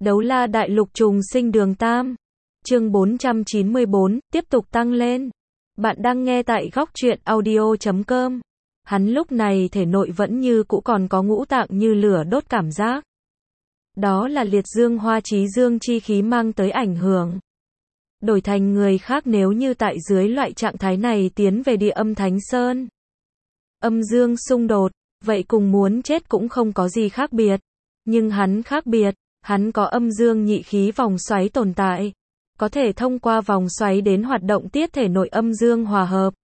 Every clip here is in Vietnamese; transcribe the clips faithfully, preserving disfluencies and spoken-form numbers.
Đấu la đại lục trùng sinh đường Tam. Chương bốn trăm chín mươi bốn, tiếp tục tăng lên. Bạn đang nghe tại góc truyện audio chấm com. Hắn lúc này thể nội vẫn như cũ còn có ngũ tạng như lửa đốt cảm giác. Đó là liệt dương hoa chí dương chi khí mang tới ảnh hưởng. Đổi thành người khác nếu như tại dưới loại trạng thái này tiến về địa âm Thánh Sơn. Âm dương xung đột, vậy cùng muốn chết cũng không có gì khác biệt. Nhưng hắn khác biệt, hắn có âm dương nhị khí vòng xoáy tồn tại. Có thể thông qua vòng xoáy đến hoạt động tiết thể nội âm dương hòa hợp.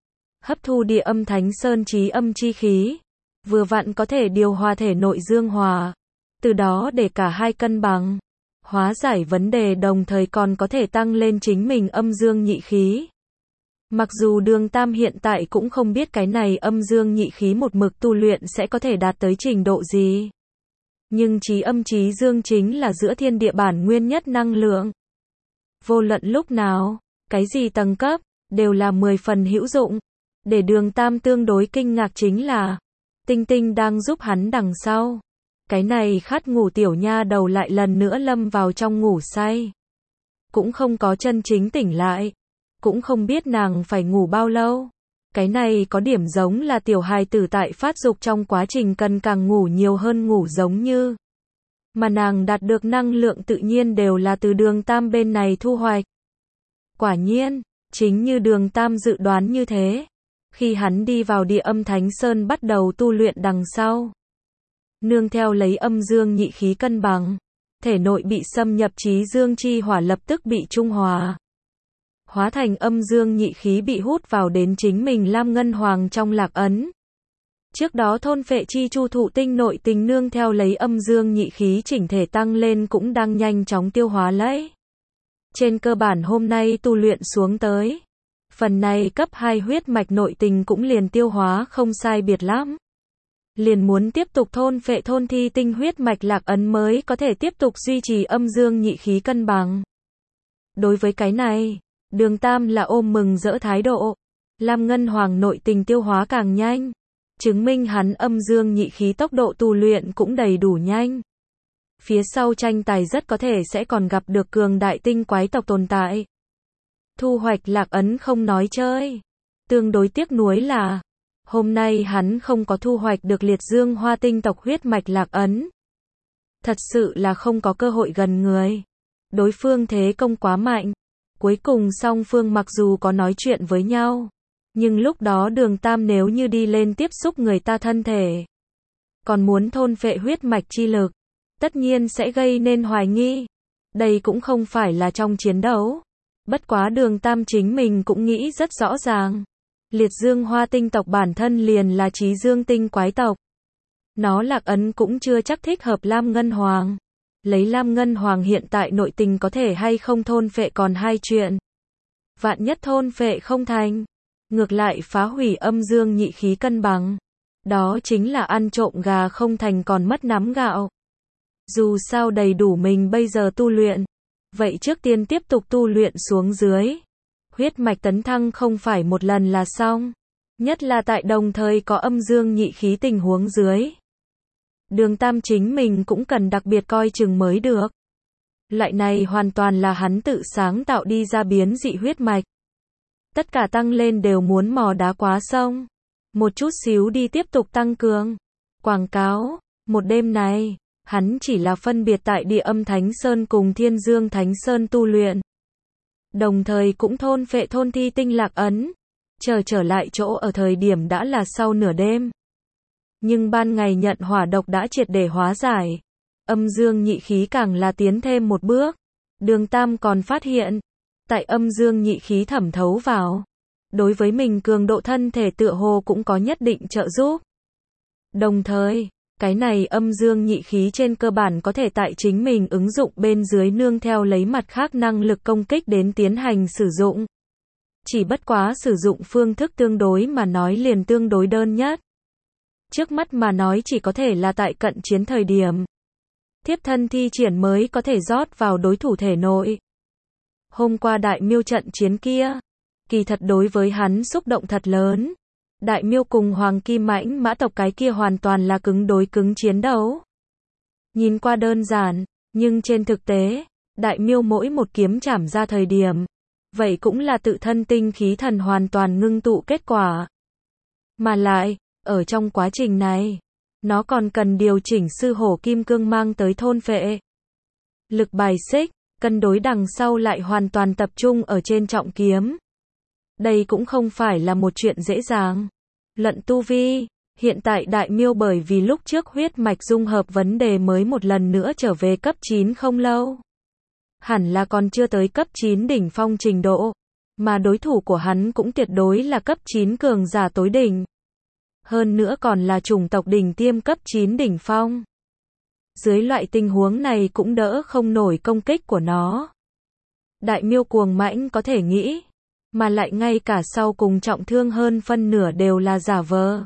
Hấp thu địa âm Thánh Sơn chí âm chi khí. Vừa vặn có thể điều hòa thể nội dương hòa. Từ đó để cả hai cân bằng. Hóa giải vấn đề đồng thời còn có thể tăng lên chính mình âm dương nhị khí. Mặc dù Đường Tam hiện tại cũng không biết cái này âm dương nhị khí một mực tu luyện sẽ có thể đạt tới trình độ gì. Nhưng chí âm chí dương chính là giữa thiên địa bản nguyên nhất năng lượng. Vô luận lúc nào, cái gì tầng cấp, đều là mười phần hữu dụng. Để Đường Tam tương đối kinh ngạc chính là, Tinh Tinh đang giúp hắn đằng sau. Cái này khát ngủ tiểu nha đầu lại lần nữa lâm vào trong ngủ say. Cũng không có chân chính tỉnh lại. Cũng không biết nàng phải ngủ bao lâu. Cái này có điểm giống là tiểu hài tử tại phát dục trong quá trình cần càng ngủ nhiều hơn ngủ giống như. Mà nàng đạt được năng lượng tự nhiên đều là từ Đường Tam bên này thu hoạch. Quả nhiên, chính như Đường Tam dự đoán như thế. Khi hắn đi vào địa âm Thánh Sơn bắt đầu tu luyện đằng sau. Nương theo lấy âm dương nhị khí cân bằng. Thể nội bị xâm nhập chí dương chi hỏa lập tức bị trung hòa. Hóa thành âm dương nhị khí bị hút vào đến chính mình Lam Ngân Hoàng trong lạc ấn. Trước đó thôn phệ chi chu thụ tinh nội tình nương theo lấy âm dương nhị khí chỉnh thể tăng lên cũng đang nhanh chóng tiêu hóa lấy. Trên cơ bản hôm nay tu luyện xuống tới. Phần này cấp hai huyết mạch nội tình cũng liền tiêu hóa không sai biệt lắm. Liền muốn tiếp tục thôn phệ thôn thi tinh huyết mạch lạc ấn mới có thể tiếp tục duy trì âm dương nhị khí cân bằng. Đối với cái này, Đường Tam là ôm mừng rỡ thái độ. Lam Ngân Hoàng nội tình tiêu hóa càng nhanh. Chứng minh hắn âm dương nhị khí tốc độ tu luyện cũng đầy đủ nhanh. Phía sau tranh tài rất có thể sẽ còn gặp được cường đại tinh quái tộc tồn tại. Thu hoạch lạc ấn không nói chơi. Tương đối tiếc nuối là, hôm nay hắn không có thu hoạch được liệt dương hoa tinh tộc huyết mạch lạc ấn. Thật sự là không có cơ hội gần người. Đối phương thế công quá mạnh. Cuối cùng song phương mặc dù có nói chuyện với nhau. Nhưng lúc đó Đường Tam nếu như đi lên tiếp xúc người ta thân thể. Còn muốn thôn phệ huyết mạch chi lực. Tất nhiên sẽ gây nên hoài nghi. Đây cũng không phải là trong chiến đấu. Bất quá Đường Tam chính mình cũng nghĩ rất rõ ràng. Liệt dương hoa tinh tộc bản thân liền là chí dương tinh quái tộc. Nó lạc ấn cũng chưa chắc thích hợp Lam Ngân Hoàng. Lấy Lam Ngân Hoàng hiện tại nội tình có thể hay không thôn phệ còn hai chuyện. Vạn nhất thôn phệ không thành. Ngược lại phá hủy âm dương nhị khí cân bằng. Đó chính là ăn trộm gà không thành còn mất nắm gạo. Dù sao đầy đủ mình bây giờ tu luyện. Vậy trước tiên tiếp tục tu luyện xuống dưới. Huyết mạch tấn thăng không phải một lần là xong. Nhất là tại đồng thời có âm dương nhị khí tình huống dưới. Đường Tam chính mình cũng cần đặc biệt coi chừng mới được. Loại này hoàn toàn là hắn tự sáng tạo đi ra biến dị huyết mạch. Tất cả tăng lên đều muốn mò đá quá sông. Một chút xíu đi tiếp tục tăng cường. Quảng cáo, một đêm này, hắn chỉ là phân biệt tại địa âm Thánh Sơn cùng Thiên Dương Thánh Sơn tu luyện. Đồng thời cũng thôn phệ thôn thi tinh lạc ấn. Chờ trở lại chỗ ở thời điểm đã là sau nửa đêm. Nhưng ban ngày nhận hỏa độc đã triệt để hóa giải. Âm dương nhị khí càng là tiến thêm một bước. Đường Tam còn phát hiện. Tại âm dương nhị khí thẩm thấu vào. Đối với mình cường độ thân thể tựa hồ cũng có nhất định trợ giúp. Đồng thời, cái này âm dương nhị khí trên cơ bản có thể tại chính mình ứng dụng bên dưới nương theo lấy mặt khác năng lực công kích đến tiến hành sử dụng. Chỉ bất quá sử dụng phương thức tương đối mà nói liền tương đối đơn nhất. Trước mắt mà nói chỉ có thể là tại cận chiến thời điểm. Thiếp thân thi triển mới có thể rót vào đối thủ thể nội. Hôm qua đại miêu trận chiến kia, kỳ thật đối với hắn xúc động thật lớn. Đại miêu cùng hoàng kim mãnh mã tộc cái kia hoàn toàn là cứng đối cứng chiến đấu. Nhìn qua đơn giản, Nhưng trên thực tế, Đại Miêu mỗi một kiếm chảm ra thời điểm, vậy cũng là tự thân tinh khí thần hoàn toàn ngưng tụ kết quả. Mà lại, ở trong quá trình này, nó còn cần điều chỉnh sư hổ kim cương mang tới thôn phệ. Lực bài xích, cân đối đằng sau lại hoàn toàn tập trung ở trên trọng kiếm. Đây cũng không phải là một chuyện dễ dàng. Luận tu vi, hiện tại Đại Miêu bởi vì lúc trước huyết mạch dung hợp vấn đề mới một lần nữa trở về cấp chín không lâu. Hẳn là còn chưa tới cấp chín đỉnh phong trình độ, mà đối thủ của hắn cũng tuyệt đối là cấp chín cường giả tối đỉnh. Hơn nữa còn là chủng tộc đỉnh tiêm cấp chín đỉnh phong. Dưới loại tình huống này cũng đỡ không nổi công kích của nó. Đại Miêu cuồng mãnh có thể nghĩ, mà lại ngay cả sau cùng trọng thương hơn phân nửa đều là giả vờ.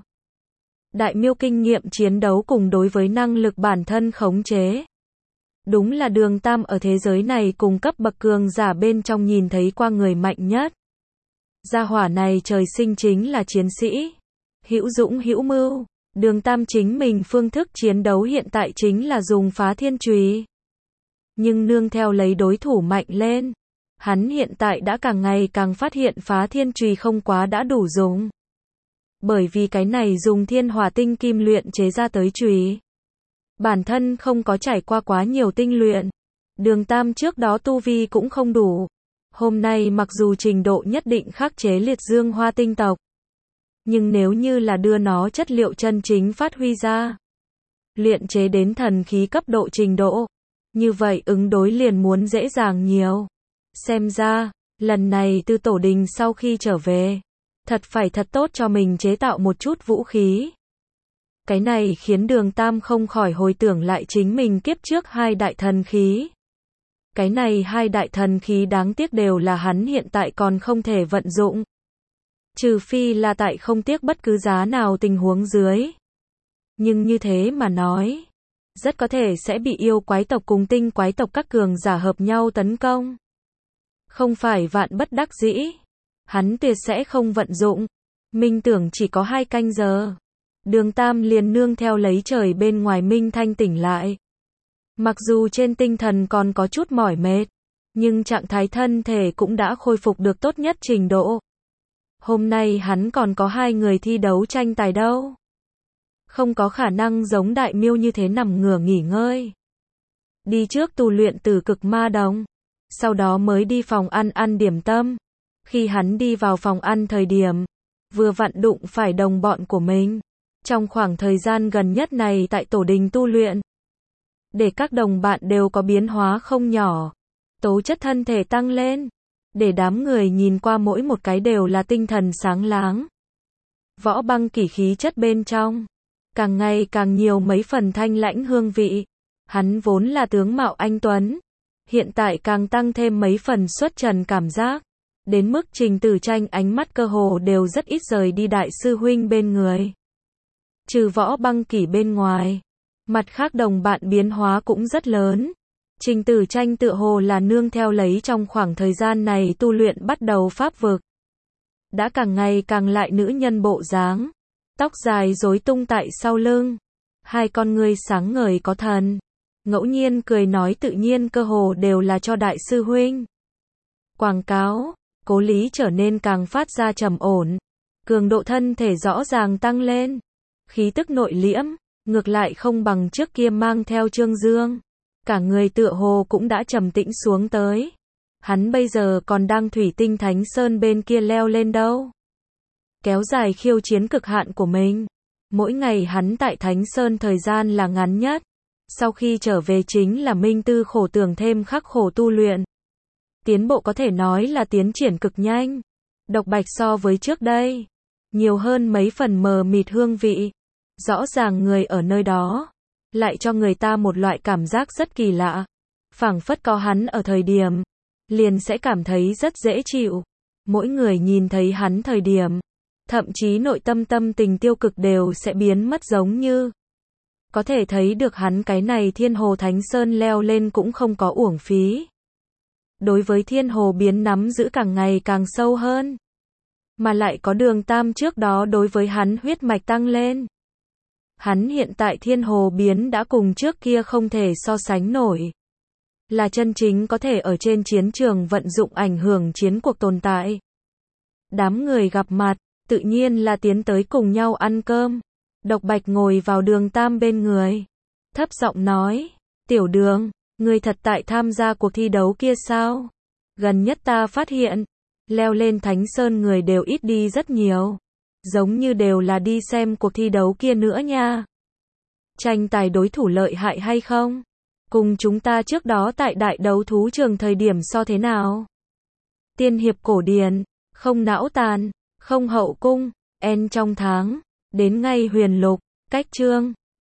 Đại Miêu kinh nghiệm chiến đấu cùng đối với năng lực bản thân khống chế. Đúng là Đường Tam ở thế giới này cùng cấp bậc cường giả bên trong nhìn thấy qua người mạnh nhất. Gia hỏa này trời sinh chính là chiến sĩ. Hữu dũng hữu mưu. Đường Tam chính mình phương thức chiến đấu hiện tại chính là dùng phá thiên chùy. Nhưng nương theo lấy đối thủ mạnh lên, hắn hiện tại đã càng ngày càng phát hiện phá thiên chùy không quá đã đủ dùng. Bởi vì cái này dùng thiên hỏa tinh kim luyện chế ra tới chùy, bản thân không có trải qua quá nhiều tinh luyện. Đường Tam trước đó tu vi cũng không đủ. Hôm nay mặc dù trình độ nhất định khắc chế liệt dương hoa tinh tộc, nhưng nếu như là đưa nó chất liệu chân chính phát huy ra, luyện chế đến thần khí cấp độ trình độ, như vậy ứng đối liền muốn dễ dàng nhiều. Xem ra, lần này từ tổ đình sau khi trở về, thật phải thật tốt cho mình chế tạo một chút vũ khí. Cái này khiến Đường Tam không khỏi hồi tưởng lại chính mình kiếp trước hai đại thần khí. Cái này hai đại thần khí đáng tiếc đều là hắn hiện tại còn không thể vận dụng. Trừ phi là tại không tiếc bất cứ giá nào tình huống dưới. Nhưng như thế mà nói, rất có thể sẽ bị yêu quái tộc cùng tinh quái tộc các cường giả hợp nhau tấn công. Không phải vạn bất đắc dĩ, hắn tuyệt sẽ không vận dụng. Minh tưởng chỉ có hai canh giờ. Đường Tam liền nương theo lấy trời bên ngoài minh thanh tỉnh lại. Mặc dù trên tinh thần còn có chút mỏi mệt, nhưng trạng thái thân thể cũng đã khôi phục được tốt nhất trình độ. Hôm nay hắn còn có hai người thi đấu tranh tài đâu. Không có khả năng giống Đại Miêu như thế nằm ngửa nghỉ ngơi. Đi trước tu luyện Tử Cực Ma Đồng, sau đó mới đi phòng ăn ăn điểm tâm. Khi hắn đi vào phòng ăn thời điểm, vừa vặn đụng phải đồng bọn của mình. Trong khoảng thời gian gần nhất này tại tổ đình tu luyện, để các đồng bạn đều có biến hóa không nhỏ. Tố chất thân thể tăng lên, để đám người nhìn qua mỗi một cái đều là tinh thần sáng láng. Võ Băng Kỷ khí chất bên trong, càng ngày càng nhiều mấy phần thanh lãnh hương vị. Hắn vốn là tướng mạo anh tuấn, hiện tại càng tăng thêm mấy phần xuất trần cảm giác. Đến mức Trình Tử Tranh ánh mắt cơ hồ đều rất ít rời đi đại sư huynh bên người. Trừ Võ Băng Kỷ bên ngoài, mặt khác đồng bạn biến hóa cũng rất lớn. Trình Tử Tranh tựa hồ là nương theo lấy trong khoảng thời gian này tu luyện bắt đầu pháp vực. Đã càng ngày càng lại nữ nhân bộ dáng. Tóc dài rối tung tại sau lưng. Hai con ngươi sáng ngời có thần. Ngẫu nhiên cười nói tự nhiên cơ hồ đều là cho đại sư huynh. Quảng cáo, Cố Lý trở nên càng phát ra trầm ổn. Cường độ thân thể rõ ràng tăng lên. Khí tức nội liễm, ngược lại không bằng trước kia mang theo Trương Dương. Cả người tựa hồ cũng đã trầm tĩnh xuống tới. Hắn bây giờ còn đang Thủy Tinh Thánh Sơn bên kia leo lên đâu. Kéo dài khiêu chiến cực hạn của mình. Mỗi ngày hắn tại Thánh Sơn thời gian là ngắn nhất. Sau khi trở về chính là minh tư khổ tưởng thêm khắc khổ tu luyện. Tiến bộ có thể nói là tiến triển cực nhanh. Độc Bạch so với trước đây, nhiều hơn mấy phần mờ mịt hương vị. Rõ ràng người ở nơi đó, lại cho người ta một loại cảm giác rất kỳ lạ. Phảng phất có hắn ở thời điểm, liền sẽ cảm thấy rất dễ chịu. Mỗi người nhìn thấy hắn thời điểm, thậm chí nội tâm tâm tình tiêu cực đều sẽ biến mất giống như. Có thể thấy được hắn cái này Thiên Hồ Thánh Sơn leo lên cũng không có uổng phí. Đối với Thiên Hồ biến nắm giữ càng ngày càng sâu hơn. Mà lại có Đường Tam trước đó đối với hắn huyết mạch tăng lên. Hắn hiện tại Thiên Hồ biến đã cùng trước kia không thể so sánh nổi. là chân chính có thể ở trên chiến trường vận dụng ảnh hưởng chiến cuộc tồn tại. Đám người gặp mặt, tự nhiên là tiến tới cùng nhau ăn cơm. Độc Bạch ngồi vào Đường Tam bên người, thấp giọng nói, Tiểu Đường, ngươi thật tại tham gia cuộc thi đấu kia sao? Gần nhất ta phát hiện, leo lên Thánh Sơn người đều ít đi rất nhiều. Giống như đều là đi xem cuộc thi đấu kia nữa nha. Tranh tài đối thủ lợi hại hay không? Cùng chúng ta trước đó tại đại đấu thú trường thời điểm so thế nào? Tiên hiệp cổ điển, không não tàn, không hậu cung, en trong tháng, đến ngay huyền lục, cách chương.